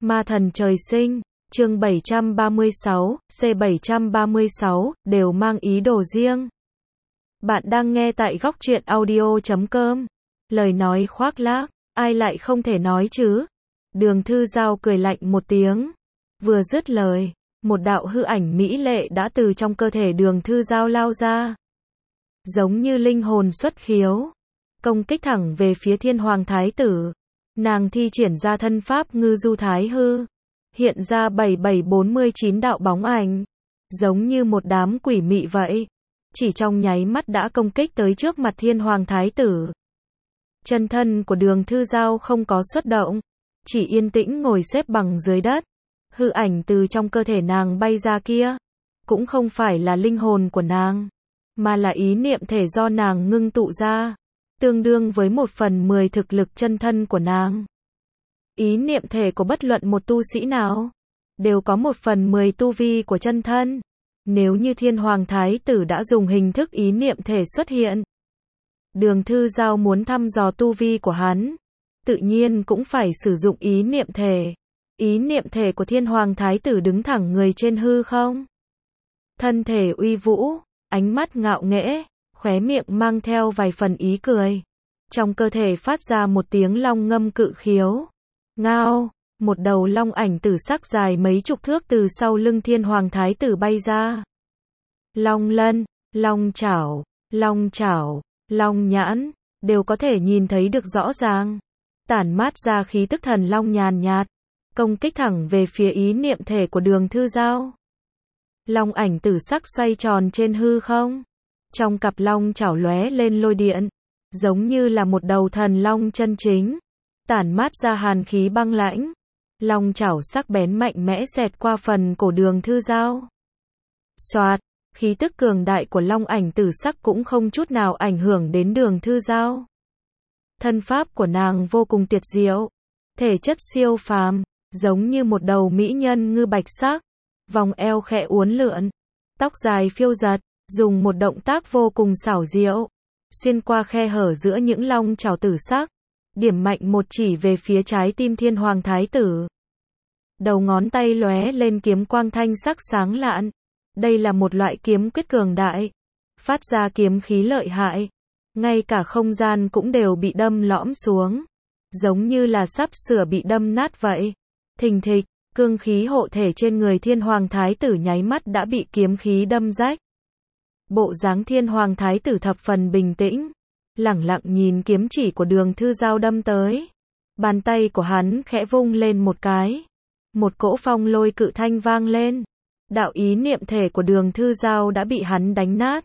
Ma thần trời sinh, chương 736, C736, đều mang ý đồ riêng. Bạn đang nghe tại góc truyện audio.com. Lời nói khoác lác, ai lại không thể nói chứ? Đường Thư Giao cười lạnh một tiếng. Vừa dứt lời, một đạo hư ảnh mỹ lệ đã từ trong cơ thể Đường Thư Giao lao ra. Giống như linh hồn xuất khiếu, công kích thẳng về phía Thiên Hoàng Thái tử. Nàng thi triển ra thân pháp ngư du thái hư, hiện ra 7749 đạo bóng ảnh, giống như một đám quỷ mị vậy. Chỉ trong nháy mắt đã công kích tới trước mặt Thiên Hoàng Thái tử. Chân thân của Đường Thư Giao không có xuất động, chỉ yên tĩnh ngồi xếp bằng dưới đất. Hư ảnh từ trong cơ thể nàng bay ra kia, cũng không phải là linh hồn của nàng, mà là ý niệm thể do nàng ngưng tụ ra, tương đương với 1/10 thực lực chân thân của nàng. Ý niệm thể của bất luận một tu sĩ nào, đều có 1/10 tu vi của chân thân. Nếu như Thiên Hoàng Thái tử đã dùng hình thức ý niệm thể xuất hiện, Đường Thư Giao muốn thăm dò tu vi của hắn, tự nhiên cũng phải sử dụng ý niệm thể. Ý niệm thể của Thiên Hoàng Thái tử đứng thẳng người trên hư không. Thân thể uy vũ, ánh mắt ngạo nghễ, khóe miệng mang theo vài phần ý cười. Trong cơ thể phát ra một tiếng long ngâm cự khiếu. Ngao, một đầu long ảnh tử sắc dài mấy chục thước từ sau lưng Thiên Hoàng Thái tử bay ra. Long lân, long chảo, long nhãn, đều có thể nhìn thấy được rõ ràng. Tản mát ra khí tức thần long nhàn nhạt, công kích thẳng về phía ý niệm thể của Đường Thư Giao. Long ảnh tử sắc xoay tròn trên hư không. Trong cặp long chảo lóe lên lôi điện, giống như là một đầu thần long chân chính, tản mát ra hàn khí băng lãnh. Long chảo sắc bén mạnh mẽ xẹt qua phần cổ Đường Thư Giao. Xoạt, khí tức cường đại của long ảnh tử sắc cũng không chút nào ảnh hưởng đến Đường Thư Giao. Thân pháp của nàng vô cùng tuyệt diệu, thể chất siêu phàm, giống như một đầu mỹ nhân ngư bạch sắc, vòng eo khẽ uốn lượn, tóc dài phiêu giật, dùng một động tác vô cùng xảo diệu, xuyên qua khe hở giữa những long chảo tử sắc, điểm mạnh một chỉ về phía trái tim Thiên Hoàng Thái tử. Đầu ngón tay lóe lên kiếm quang thanh sắc sáng lạn. Đây là một loại kiếm quyết cường đại, phát ra kiếm khí lợi hại, ngay cả không gian cũng đều bị đâm lõm xuống, giống như là sắp sửa bị đâm nát vậy. Thình thịch, cương khí hộ thể trên người Thiên Hoàng Thái tử nháy mắt đã bị kiếm khí đâm rách. Bộ dáng Thiên Hoàng Thái tử thập phần bình tĩnh, lẳng lặng nhìn kiếm chỉ của Đường Thư Giao đâm tới. Bàn tay của hắn khẽ vung lên một cái, một cỗ phong lôi cự thanh vang lên. Đạo ý niệm thể của Đường Thư Giao đã bị hắn đánh nát,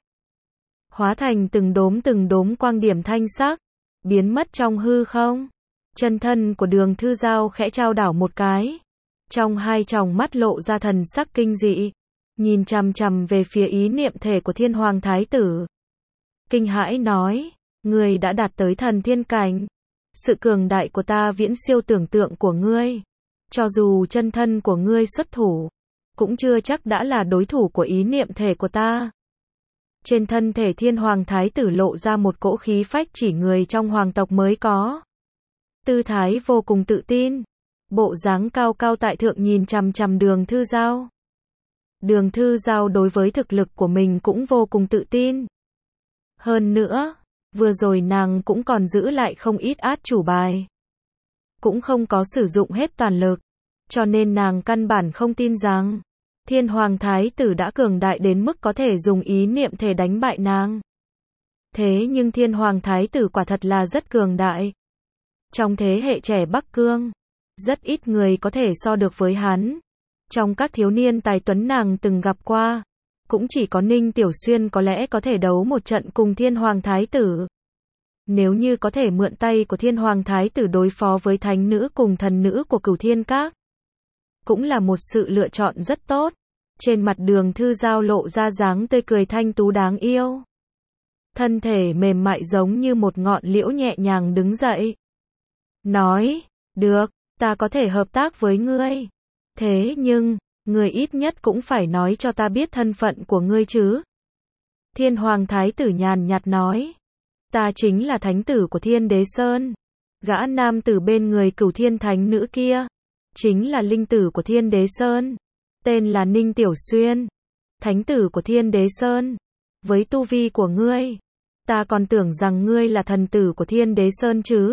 hóa thành từng đốm quang điểm thanh sắc, biến mất trong hư không. Chân thân của Đường Thư Giao khẽ chao đảo một cái, trong hai tròng mắt lộ ra thần sắc kinh dị, nhìn chằm chằm về phía ý niệm thể của Thiên Hoàng Thái tử. Kinh hãi nói, ngươi đã đạt tới thần thiên cảnh, sự cường đại của ta viễn siêu tưởng tượng của ngươi, cho dù chân thân của ngươi xuất thủ, cũng chưa chắc đã là đối thủ của ý niệm thể của ta. Trên thân thể Thiên Hoàng Thái tử lộ ra một cỗ khí phách chỉ người trong hoàng tộc mới có. Tư thái vô cùng tự tin, bộ dáng cao cao tại thượng nhìn chằm chằm Đường Thư Giao. Đường Thư Giao đối với thực lực của mình cũng vô cùng tự tin. Hơn nữa, vừa rồi nàng cũng còn giữ lại không ít át chủ bài, cũng không có sử dụng hết toàn lực, cho nên nàng căn bản không tin rằng Thiên Hoàng Thái tử đã cường đại đến mức có thể dùng ý niệm thể đánh bại nàng. Thế nhưng Thiên Hoàng Thái tử quả thật là rất cường đại. Trong thế hệ trẻ Bắc Cương, rất ít người có thể so được với hắn. Trong các thiếu niên tài tuấn nàng từng gặp qua, cũng chỉ có Ninh Tiểu Xuyên có lẽ có thể đấu một trận cùng Thiên Hoàng Thái tử. Nếu như có thể mượn tay của Thiên Hoàng Thái tử đối phó với thánh nữ cùng thần nữ của Cửu Thiên Các, cũng là một sự lựa chọn rất tốt. Trên mặt Đường Thư Giao lộ ra dáng tươi cười thanh tú đáng yêu. Thân thể mềm mại giống như một ngọn liễu nhẹ nhàng đứng dậy. Nói, được, ta có thể hợp tác với ngươi. Thế nhưng, ngươi ít nhất cũng phải nói cho ta biết thân phận của ngươi chứ. Thiên Hoàng Thái tử nhàn nhạt nói. Ta chính là thánh tử của Thiên Đế Sơn. Gã nam tử bên người Cửu Thiên Thánh nữ kia. chính là linh tử của Thiên Đế Sơn, tên là Ninh Tiểu Xuyên, thánh tử của Thiên Đế Sơn. Với tu vi của ngươi, ta còn tưởng rằng ngươi là thần tử của Thiên Đế Sơn chứ.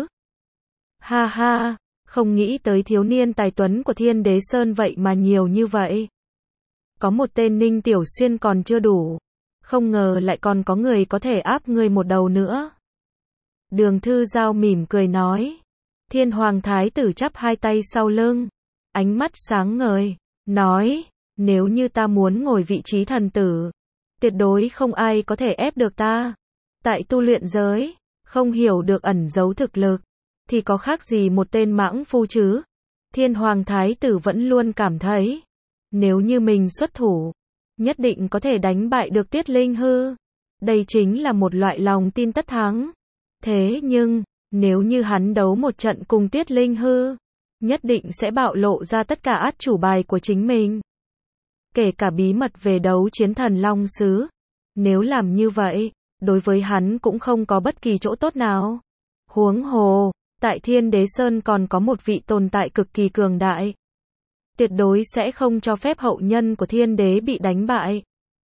Ha ha, không nghĩ tới thiếu niên tài tuấn của Thiên Đế Sơn vậy mà nhiều như vậy. Có một tên Ninh Tiểu Xuyên còn chưa đủ, không ngờ lại còn có người có thể áp ngươi một đầu nữa. Đường Thư Giao mỉm cười nói. Thiên Hoàng Thái tử chắp hai tay sau lưng, ánh mắt sáng ngời, nói, nếu như ta muốn ngồi vị trí thần tử, tuyệt đối không ai có thể ép được ta. Tại tu luyện giới, không hiểu được ẩn giấu thực lực, thì có khác gì một tên mãng phu chứ. Thiên Hoàng Thái tử vẫn luôn cảm thấy, nếu như mình xuất thủ, nhất định có thể đánh bại được Tuyết Linh Hư. Đây chính là một loại lòng tin tất thắng. Thế nhưng, nếu như hắn đấu một trận cùng Tuyết Linh Hư, nhất định sẽ bạo lộ ra tất cả át chủ bài của chính mình. Kể cả bí mật về đấu chiến thần Long Sứ. Nếu làm như vậy, đối với hắn cũng không có bất kỳ chỗ tốt nào. Huống hồ, tại Thiên Đế Sơn còn có một vị tồn tại cực kỳ cường đại. Tuyệt đối sẽ không cho phép hậu nhân của Thiên Đế bị đánh bại.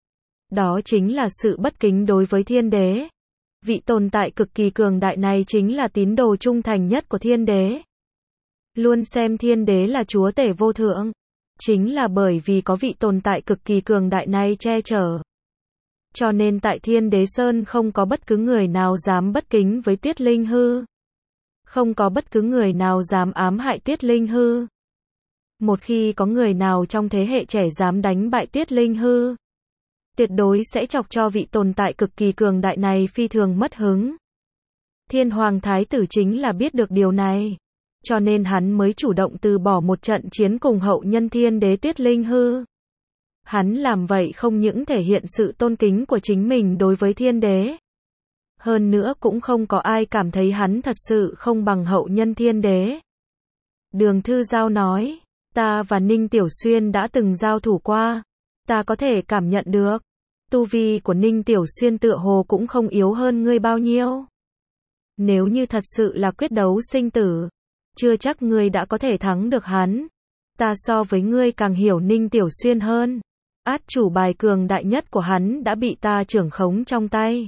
Đó chính là sự bất kính đối với Thiên Đế. Vị tồn tại cực kỳ cường đại này chính là tín đồ trung thành nhất của Thiên Đế. Luôn xem Thiên Đế là chúa tể vô thượng. Chính là bởi vì có vị tồn tại cực kỳ cường đại này che chở. Cho nên tại Thiên Đế Sơn không có bất cứ người nào dám bất kính với Tuyết Linh Hư. Không có bất cứ người nào dám ám hại Tuyết Linh Hư. Một khi có người nào trong thế hệ trẻ dám đánh bại Tuyết Linh Hư, tuyệt đối sẽ chọc cho vị tồn tại cực kỳ cường đại này phi thường mất hứng. Thiên Hoàng Thái tử chính là biết được điều này, cho nên hắn mới chủ động từ bỏ một trận chiến cùng hậu nhân Thiên Đế Tuyết Linh Hư. Hắn làm vậy không những thể hiện sự tôn kính của chính mình đối với Thiên Đế, hơn nữa cũng không có ai cảm thấy hắn thật sự không bằng hậu nhân Thiên Đế. Đường Thư Giao nói, ta và Ninh Tiểu Xuyên đã từng giao thủ qua, ta có thể cảm nhận được, tu vi của Ninh Tiểu Xuyên tựa hồ cũng không yếu hơn ngươi bao nhiêu. Nếu như thật sự là quyết đấu sinh tử, chưa chắc ngươi đã có thể thắng được hắn. Ta so với ngươi càng hiểu Ninh Tiểu Xuyên hơn. Át chủ bài cường đại nhất của hắn đã bị ta trưởng khống trong tay.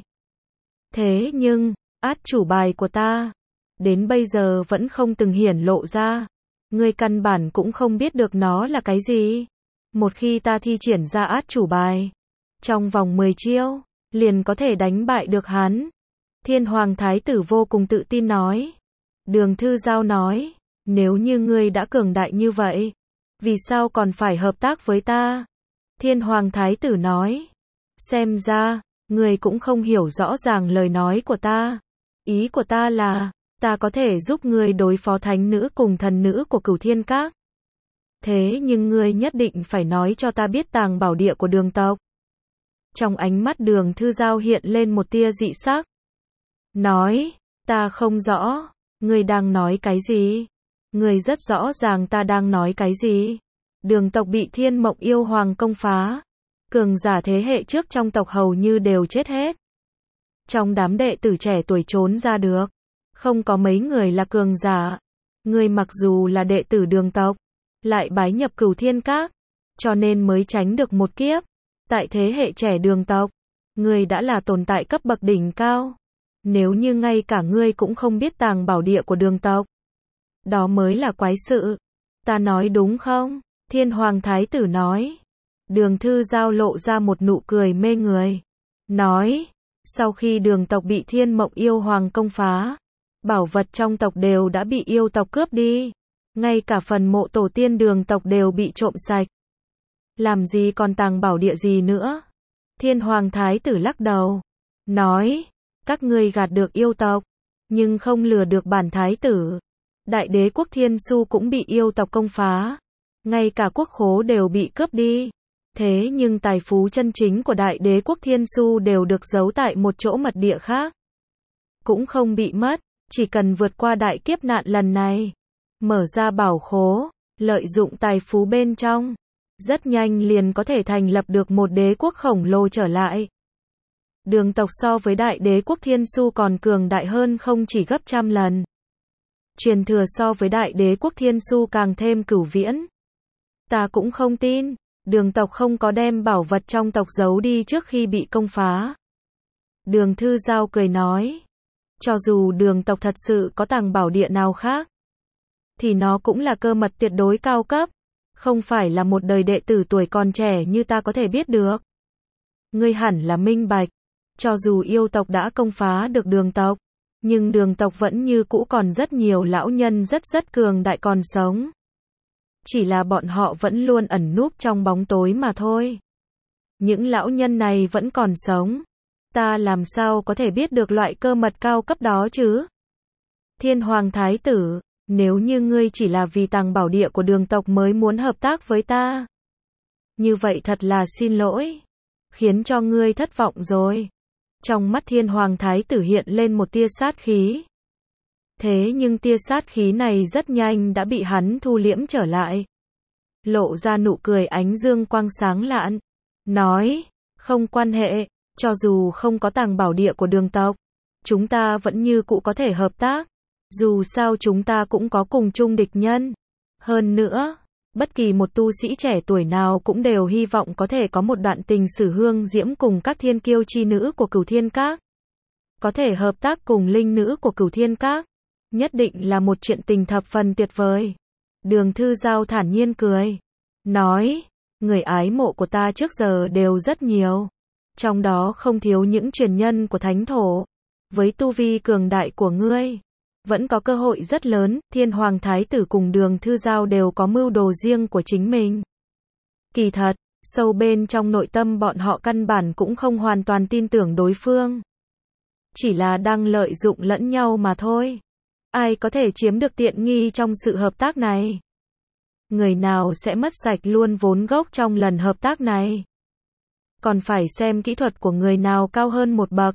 Thế nhưng, át chủ bài của ta, đến bây giờ vẫn không từng hiển lộ ra. Ngươi căn bản cũng không biết được nó là cái gì. Một khi ta thi triển ra át chủ bài, trong vòng 10 chiêu, liền có thể đánh bại được hắn. Thiên Hoàng Thái tử vô cùng tự tin nói. Đường Thư Giao nói, nếu như ngươi đã cường đại như vậy, vì sao còn phải hợp tác với ta? Thiên Hoàng Thái tử nói, xem ra, ngươi cũng không hiểu rõ ràng lời nói của ta. Ý của ta là, ta có thể giúp ngươi đối phó thánh nữ cùng thần nữ của Cửu Thiên Các. Thế nhưng ngươi nhất định phải nói cho ta biết tàng bảo địa của Đường tộc. Trong ánh mắt Đường Thư Giao hiện lên một tia dị sắc. Nói, ta không rõ, ngươi đang nói cái gì? Ngươi rất rõ ràng ta đang nói cái gì? Đường tộc bị Thiên Mộng Yêu Hoàng công phá. Cường giả thế hệ trước trong tộc hầu như đều chết hết. Trong đám đệ tử trẻ tuổi trốn ra được, không có mấy người là cường giả. Ngươi mặc dù là đệ tử Đường tộc, lại bái nhập Cửu Thiên Các, cho nên mới tránh được một kiếp. Tại thế hệ trẻ Đường tộc, ngươi đã là tồn tại cấp bậc đỉnh cao. Nếu như ngay cả ngươi cũng không biết tàng bảo địa của Đường tộc, đó mới là quái sự. Ta nói đúng không? Thiên Hoàng Thái tử nói. Đường Thư Giao lộ ra một nụ cười mê người. Nói, sau khi Đường tộc bị Thiên Mộng Yêu Hoàng công phá, bảo vật trong tộc đều đã bị yêu tộc cướp đi. Ngay cả phần mộ tổ tiên Đường tộc đều bị trộm sạch. Làm gì còn tàng bảo địa gì nữa? Thiên Hoàng Thái tử lắc đầu. Nói, các ngươi gạt được yêu tộc, nhưng không lừa được bản thái tử. Đại đế quốc Thiên Su cũng bị yêu tộc công phá. Ngay cả quốc khố đều bị cướp đi. Thế nhưng tài phú chân chính của đại đế quốc Thiên Su đều được giấu tại một chỗ mật địa khác. Cũng không bị mất, chỉ cần vượt qua đại kiếp nạn lần này, mở ra bảo khố, lợi dụng tài phú bên trong, rất nhanh liền có thể thành lập được một đế quốc khổng lồ trở lại. Đường tộc so với đại đế quốc Thiên Su còn cường đại hơn không chỉ gấp trăm lần. Truyền thừa so với đại đế quốc Thiên Su càng thêm cửu viễn. Ta cũng không tin, Đường tộc không có đem bảo vật trong tộc giấu đi trước khi bị công phá. Đường Thư Giao cười nói, cho dù Đường tộc thật sự có tàng bảo địa nào khác, thì nó cũng là cơ mật tuyệt đối cao cấp, không phải là một đời đệ tử tuổi còn trẻ như ta có thể biết được. Ngươi hẳn là minh bạch, cho dù yêu tộc đã công phá được Đường tộc, nhưng Đường tộc vẫn như cũ còn rất nhiều lão nhân rất cường đại còn sống. Chỉ là bọn họ vẫn luôn ẩn núp trong bóng tối mà thôi. Những lão nhân này vẫn còn sống. Ta làm sao có thể biết được loại cơ mật cao cấp đó chứ? Thiên Hoàng Thái tử, nếu như ngươi chỉ là vì tàng bảo địa của Đường tộc mới muốn hợp tác với ta, như vậy thật là xin lỗi, khiến cho ngươi thất vọng rồi. Trong mắt Thiên Hoàng Thái tử hiện lên một tia sát khí. Thế nhưng tia sát khí này rất nhanh đã bị hắn thu liễm trở lại. Lộ ra nụ cười ánh dương quang sáng lạn. Nói, không quan hệ, cho dù không có tàng bảo địa của Đường tộc, chúng ta vẫn như cũ có thể hợp tác. Dù sao chúng ta cũng có cùng chung địch nhân. Hơn nữa, bất kỳ một tu sĩ trẻ tuổi nào cũng đều hy vọng có thể có một đoạn tình sử hương diễm cùng các thiên kiêu chi nữ của Cửu Thiên Các. Có thể hợp tác cùng linh nữ của Cửu Thiên Các, nhất định là một chuyện tình thập phần tuyệt vời. Đường Thư Giao thản nhiên cười, nói, người ái mộ của ta trước giờ đều rất nhiều, trong đó không thiếu những truyền nhân của thánh thổ. Với tu vi cường đại của ngươi, vẫn có cơ hội rất lớn. Thiên Hoàng Thái tử cùng Đường Thư Giao đều có mưu đồ riêng của chính mình. Kỳ thật, sâu bên trong nội tâm bọn họ căn bản cũng không hoàn toàn tin tưởng đối phương. Chỉ là đang lợi dụng lẫn nhau mà thôi. Ai có thể chiếm được tiện nghi trong sự hợp tác này? Người nào sẽ mất sạch luôn vốn gốc trong lần hợp tác này? Còn phải xem kỹ thuật của người nào cao hơn một bậc.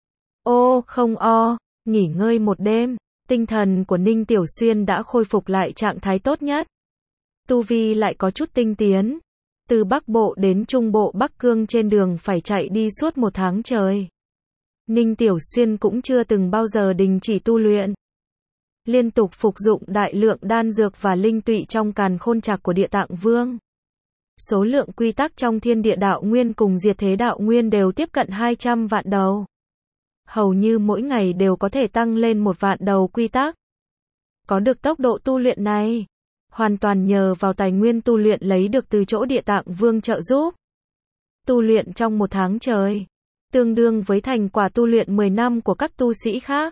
Ô, không nghỉ ngơi một đêm, tinh thần của Ninh Tiểu Xuyên đã khôi phục lại trạng thái tốt nhất. Tu vi lại có chút tinh tiến. Từ Bắc Bộ đến Trung Bộ Bắc Cương trên đường phải chạy đi suốt 1 tháng trời. Ninh Tiểu Xuyên cũng chưa từng bao giờ đình chỉ tu luyện. Liên tục phục dụng đại lượng đan dược và linh tụy trong càn khôn trạc của Địa Tạng Vương. Số lượng quy tắc trong Thiên Địa Đạo Nguyên cùng Diệt Thế Đạo Nguyên đều tiếp cận 200 vạn đầu. Hầu như mỗi ngày đều có thể tăng lên 1 vạn đầu quy tắc. Có được tốc độ tu luyện này, hoàn toàn nhờ vào tài nguyên tu luyện lấy được từ chỗ Địa Tạng Vương trợ giúp. Tu luyện trong 1 tháng trời, tương đương với thành quả tu luyện 10 năm của các tu sĩ khác.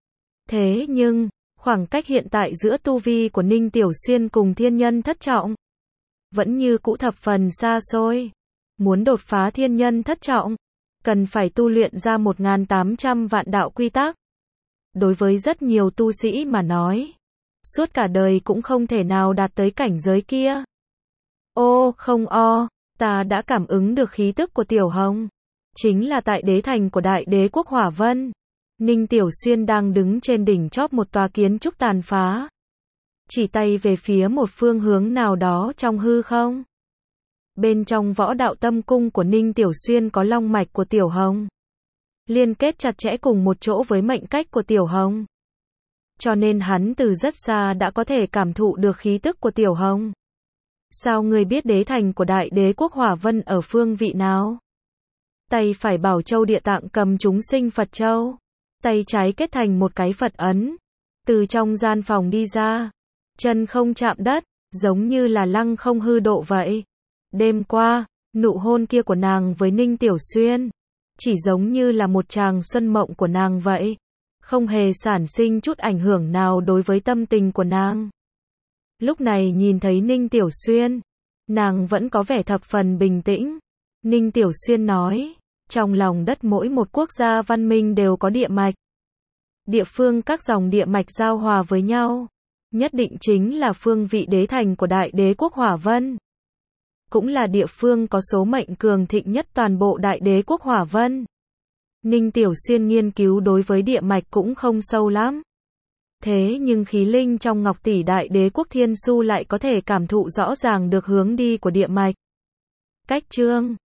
Thế nhưng, khoảng cách hiện tại giữa tu vi của Ninh Tiểu Xuyên cùng thiên nhân thất trọng vẫn như cũ thập phần xa xôi. Muốn đột phá thiên nhân thất trọng, cần phải tu luyện ra 1.800 vạn đạo quy tắc. Đối với rất nhiều tu sĩ mà nói, suốt cả đời cũng không thể nào đạt tới cảnh giới kia. Ô, không ta đã cảm ứng được khí tức của Tiểu Hồng. Chính là tại đế thành của Đại Đế quốc Hỏa Vân. Ninh Tiểu Xuyên đang đứng trên đỉnh chóp một tòa kiến trúc tàn phá. Chỉ tay về phía một phương hướng nào đó trong hư không. Bên trong Võ Đạo Tâm Cung của Ninh Tiểu Xuyên có long mạch của Tiểu Hồng. Liên kết chặt chẽ cùng một chỗ với mệnh cách của Tiểu Hồng. Cho nên hắn từ rất xa đã có thể cảm thụ được khí tức của Tiểu Hồng. Sao ngươi biết đế thành của Đại Đế quốc Hỏa Vân ở phương vị nào? Tay phải Bảo Châu Địa Tạng cầm chúng sinh Phật Châu. Tay trái kết thành một cái Phật ấn. Từ trong gian phòng đi ra. Chân không chạm đất, giống như là lăng không hư độ vậy. Đêm qua, nụ hôn kia của nàng với Ninh Tiểu Xuyên, chỉ giống như là một tràng xuân mộng của nàng vậy. Không hề sản sinh chút ảnh hưởng nào đối với tâm tình của nàng. Lúc này nhìn thấy Ninh Tiểu Xuyên, nàng vẫn có vẻ thập phần bình tĩnh. Ninh Tiểu Xuyên nói, trong lòng đất mỗi một quốc gia văn minh đều có địa mạch. Địa phương các dòng địa mạch giao hòa với nhau, nhất định chính là phương vị đế thành của Đại Đế quốc Hỏa Vân. Cũng là địa phương có số mệnh cường thịnh nhất toàn bộ Đại Đế quốc Hỏa Vân. Ninh Tiểu Xuyên nghiên cứu đối với địa mạch cũng không sâu lắm. Thế nhưng khí linh trong Ngọc Tỷ Đại Đế quốc Thiên Su lại có thể cảm thụ rõ ràng được hướng đi của địa mạch. Cách chương